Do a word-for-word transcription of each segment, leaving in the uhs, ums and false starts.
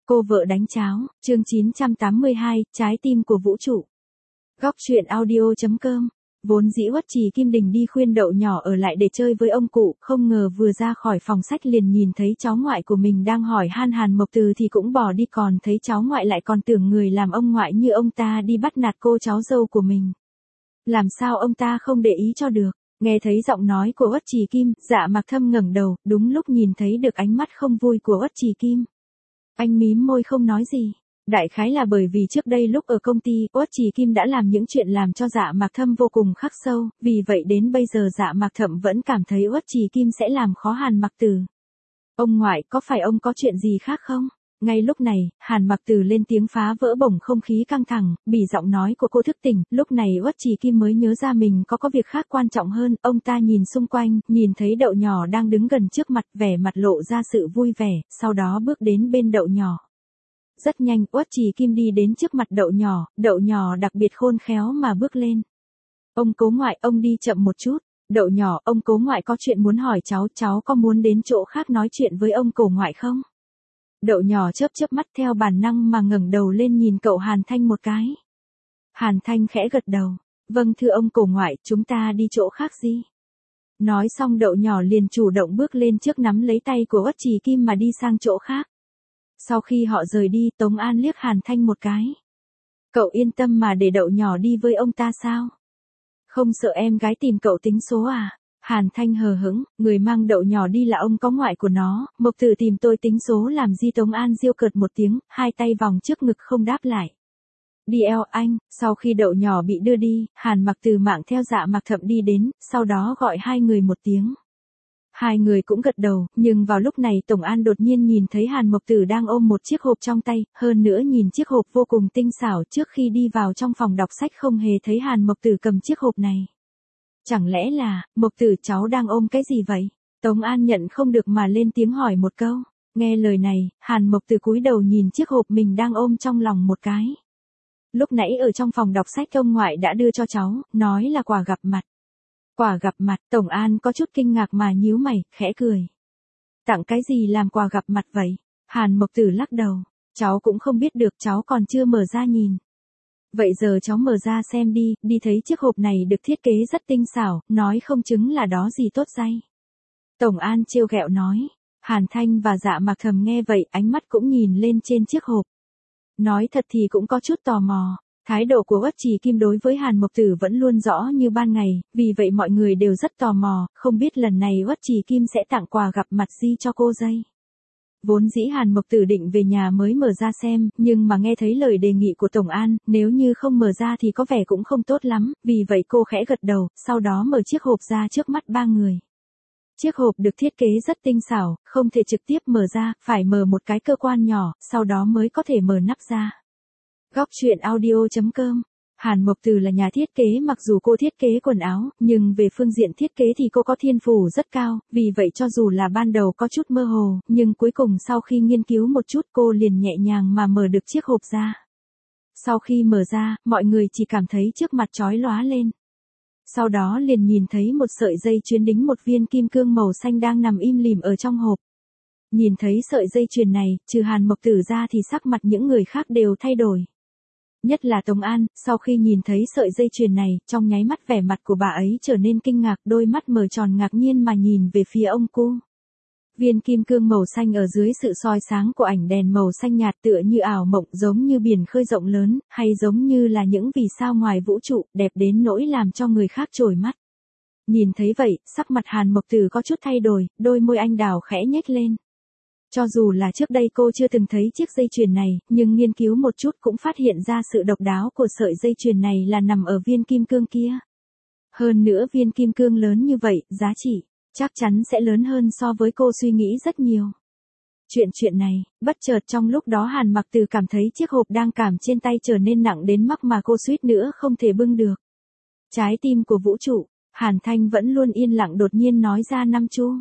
Cô vợ đánh cháo, chương chín trăm tám mươi hai, trái tim của vũ trụ. Góc truyện audio.com. Vốn dĩ Uất Trì Kim Đình đi khuyên Đậu Nhỏ ở lại để chơi với ông cụ, không ngờ vừa ra khỏi phòng sách liền nhìn thấy cháu ngoại của mình đang hỏi han Hàn Mộc Từ thì cũng bỏ đi, còn thấy cháu ngoại lại còn tưởng người làm ông ngoại như ông ta đi bắt nạt cô cháu dâu của mình. Làm sao ông ta không để ý cho được. Nghe thấy giọng nói của Uất Trì Kim, Dạ Mạc Thâm ngẩng đầu, đúng lúc nhìn thấy được ánh mắt không vui của Uất Trì Kim. Anh mím môi không nói gì. Đại khái là bởi vì trước đây lúc ở công ty, Uất Trì Kim đã làm những chuyện làm cho Dạ Mạc Thâm vô cùng khắc sâu, vì vậy đến bây giờ Dạ Mạc Thâm vẫn cảm thấy Uất Trì Kim sẽ làm khó Hàn Mặc Tử. Ông ngoại, có phải ông có chuyện gì khác không? Ngay lúc này, Hàn Mặc Tử lên tiếng phá vỡ bổng không khí căng thẳng, bị giọng nói của cô thức tỉnh, lúc này Uất Trì Kim mới nhớ ra mình có có việc khác quan trọng hơn, ông ta nhìn xung quanh, nhìn thấy Đậu Nhỏ đang đứng gần trước mặt, vẻ mặt lộ ra sự vui vẻ, sau đó bước đến bên Đậu Nhỏ. Rất nhanh, Uất Trì Kim đi đến trước mặt Đậu Nhỏ, Đậu Nhỏ đặc biệt khôn khéo mà bước lên. Ông cố ngoại, ông đi chậm một chút. Đậu Nhỏ, ông cố ngoại có chuyện muốn hỏi cháu, cháu có muốn đến chỗ khác nói chuyện với ông cố ngoại không? Đậu Nhỏ chớp chớp mắt theo bản năng mà ngẩng đầu lên nhìn cậu Hàn Thanh một cái. Hàn Thanh khẽ gật đầu. Vâng thưa ông cố ngoại, chúng ta đi chỗ khác gì? Nói xong Đậu Nhỏ liền chủ động bước lên trước nắm lấy tay của Uất Trì Kim mà đi sang chỗ khác. Sau khi họ rời đi, Tống An liếc Hàn Thanh một cái. Cậu yên tâm mà để Đậu Nhỏ đi với ông ta sao? Không sợ em gái tìm cậu tính số à? Hàn Thanh hờ hững, người mang Đậu Nhỏ đi là ông có ngoại của nó, Mộc Tử tìm tôi tính số làm gì? Tống An diêu cợt một tiếng, hai tay vòng trước ngực không đáp lại. Đi eo anh, sau khi Đậu Nhỏ bị đưa đi, Hàn Mặc Tử mạng theo Dạ Mạc Thâm đi đến, sau đó gọi hai người một tiếng. Hai người cũng gật đầu, nhưng vào lúc này Tổng An đột nhiên nhìn thấy Hàn Mộc Tử đang ôm một chiếc hộp trong tay, hơn nữa nhìn chiếc hộp vô cùng tinh xảo, trước khi đi vào trong phòng đọc sách không hề thấy Hàn Mộc Tử cầm chiếc hộp này. Chẳng lẽ là, Mộc Tử cháu đang ôm cái gì vậy? Tống An nhận không được mà lên tiếng hỏi một câu. Nghe lời này, Hàn Mộc Tử cúi đầu nhìn chiếc hộp mình đang ôm trong lòng một cái. Lúc nãy ở trong phòng đọc sách ông ngoại đã đưa cho cháu, nói là quà gặp mặt. Quà gặp mặt, Tổng An có chút kinh ngạc mà nhíu mày, khẽ cười. Tặng cái gì làm quà gặp mặt vậy? Hàn Mộc Tử lắc đầu. Cháu cũng không biết được, cháu còn chưa mở ra nhìn. Vậy giờ cháu mở ra xem đi, đi thấy chiếc hộp này được thiết kế rất tinh xảo, nói không chứng là đó gì tốt day. Tổng An trêu ghẹo nói. Hàn Thanh và Dạ Mạc Thâm nghe vậy, ánh mắt cũng nhìn lên trên chiếc hộp. Nói thật thì cũng có chút tò mò. Thái độ của Uất Trì Kim đối với Hàn Mộc Tử vẫn luôn rõ như ban ngày, vì vậy mọi người đều rất tò mò, không biết lần này Uất Trì Kim sẽ tặng quà gặp mặt gì cho cô dây. Vốn dĩ Hàn Mộc Tử định về nhà mới mở ra xem, nhưng mà nghe thấy lời đề nghị của Tổng An, nếu như không mở ra thì có vẻ cũng không tốt lắm, vì vậy cô khẽ gật đầu, sau đó mở chiếc hộp ra trước mắt ba người. Chiếc hộp được thiết kế rất tinh xảo, không thể trực tiếp mở ra, phải mở một cái cơ quan nhỏ, sau đó mới có thể mở nắp ra. Góc truyện audio.com. Hàn Mộc Tử là nhà thiết kế, mặc dù cô thiết kế quần áo, nhưng về phương diện thiết kế thì cô có thiên phú rất cao, vì vậy cho dù là ban đầu có chút mơ hồ, nhưng cuối cùng sau khi nghiên cứu một chút cô liền nhẹ nhàng mà mở được chiếc hộp ra. Sau khi mở ra, mọi người chỉ cảm thấy trước mặt chói lóa lên. Sau đó liền nhìn thấy một sợi dây chuyền đính một viên kim cương màu xanh đang nằm im lìm ở trong hộp. Nhìn thấy sợi dây chuyền này, trừ Hàn Mộc Tử ra thì sắc mặt những người khác đều thay đổi. Nhất là Tống An, sau khi nhìn thấy sợi dây chuyền này, trong nháy mắt vẻ mặt của bà ấy trở nên kinh ngạc, đôi mắt mở tròn ngạc nhiên mà nhìn về phía ông cu. Viên kim cương màu xanh ở dưới sự soi sáng của ảnh đèn màu xanh nhạt tựa như ảo mộng, giống như biển khơi rộng lớn, hay giống như là những vì sao ngoài vũ trụ, đẹp đến nỗi làm cho người khác trồi mắt. Nhìn thấy vậy, sắc mặt Hàn Mộc Tử có chút thay đổi, đôi môi anh đào khẽ nhếch lên. Cho dù là trước đây cô chưa từng thấy chiếc dây chuyền này, nhưng nghiên cứu một chút cũng phát hiện ra sự độc đáo của sợi dây chuyền này là nằm ở viên kim cương kia. Hơn nữa viên kim cương lớn như vậy, giá trị chắc chắn sẽ lớn hơn so với cô suy nghĩ rất nhiều. Chuyện chuyện này, bất chợt trong lúc đó Hàn Mặc Tử cảm thấy chiếc hộp đang cảm trên tay trở nên nặng đến mức mà cô suýt nữa không thể bưng được. Trái tim của vũ trụ, Hàn Thanh vẫn luôn yên lặng đột nhiên nói ra năm chu.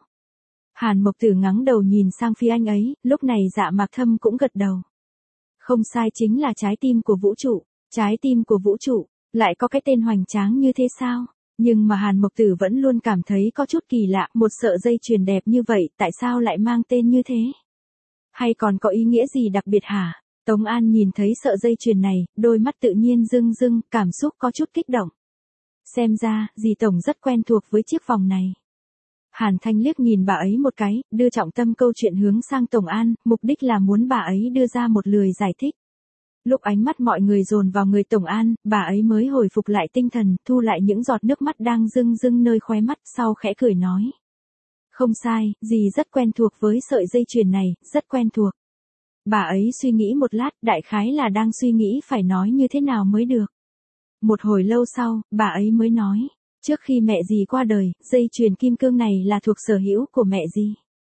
Hàn Mộc Tử ngẩng đầu nhìn sang phía anh ấy, lúc này Dạ Mạc Thâm cũng gật đầu. Không sai, chính là trái tim của vũ trụ. Trái tim của vũ trụ, lại có cái tên hoành tráng như thế sao? Nhưng mà Hàn Mộc Tử vẫn luôn cảm thấy có chút kỳ lạ, một sợi dây chuyền đẹp như vậy, tại sao lại mang tên như thế? Hay còn có ý nghĩa gì đặc biệt hả? Tống An nhìn thấy sợi dây chuyền này, đôi mắt tự nhiên rưng rưng, cảm xúc có chút kích động. Xem ra, dì Tổng rất quen thuộc với chiếc vòng này. Hàn Thanh liếc nhìn bà ấy một cái, đưa trọng tâm câu chuyện hướng sang Tống An, mục đích là muốn bà ấy đưa ra một lời giải thích. Lúc ánh mắt mọi người dồn vào người Tống An, bà ấy mới hồi phục lại tinh thần, thu lại những giọt nước mắt đang rưng rưng nơi khóe mắt, sau khẽ cười nói. Không sai, dì rất quen thuộc với sợi dây chuyền này, rất quen thuộc. Bà ấy suy nghĩ một lát, đại khái là đang suy nghĩ phải nói như thế nào mới được. Một hồi lâu sau, bà ấy mới nói, trước khi mẹ dì qua đời, dây chuyền kim cương này là thuộc sở hữu của mẹ dì.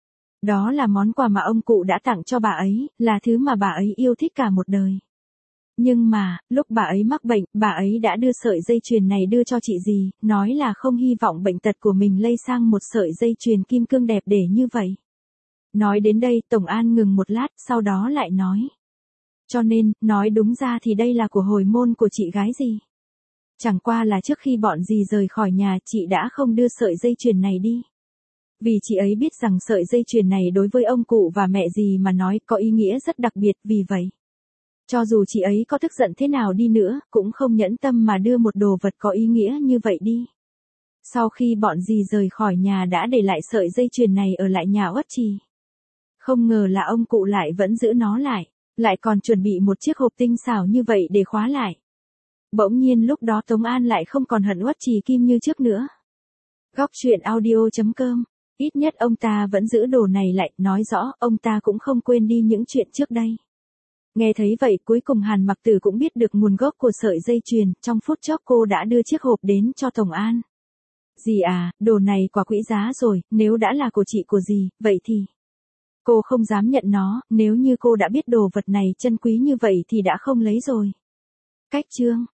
Đó là món quà mà ông cụ đã tặng cho bà ấy, là thứ mà bà ấy yêu thích cả một đời. Nhưng mà, lúc bà ấy mắc bệnh, bà ấy đã đưa sợi dây chuyền này đưa cho chị dì, nói là không hy vọng bệnh tật của mình lây sang một sợi dây chuyền kim cương đẹp để như vậy. Nói đến đây, Tống An ngừng một lát, sau đó lại nói. Cho nên, nói đúng ra thì đây là của hồi môn của chị gái dì. Chẳng qua là trước khi bọn dì rời khỏi nhà, chị đã không đưa sợi dây chuyền này đi. Vì chị ấy biết rằng sợi dây chuyền này đối với ông cụ và mẹ dì mà nói có ý nghĩa rất đặc biệt, vì vậy. Cho dù chị ấy có tức giận thế nào đi nữa, cũng không nhẫn tâm mà đưa một đồ vật có ý nghĩa như vậy đi. Sau khi bọn dì rời khỏi nhà đã để lại sợi dây chuyền này ở lại nhà Uất Trì. Không ngờ là ông cụ lại vẫn giữ nó lại, lại còn chuẩn bị một chiếc hộp tinh xảo như vậy để khóa lại. Bỗng nhiên lúc đó Tống An lại không còn hận Uất Trì Kim như trước nữa. Góc truyện audio chấm com, ít nhất ông ta vẫn giữ đồ này lại, nói rõ ông ta cũng không quên đi những chuyện trước đây. Nghe thấy vậy cuối cùng Hàn Mặc Tử cũng biết được nguồn gốc của sợi dây chuyền, trong phút chốc cô đã đưa chiếc hộp đến cho Tống An. Dì à, đồ này quá quý giá rồi, nếu đã là của chị của dì, vậy thì... Cô không dám nhận nó, nếu như cô đã biết đồ vật này chân quý như vậy thì đã không lấy rồi. Cách chương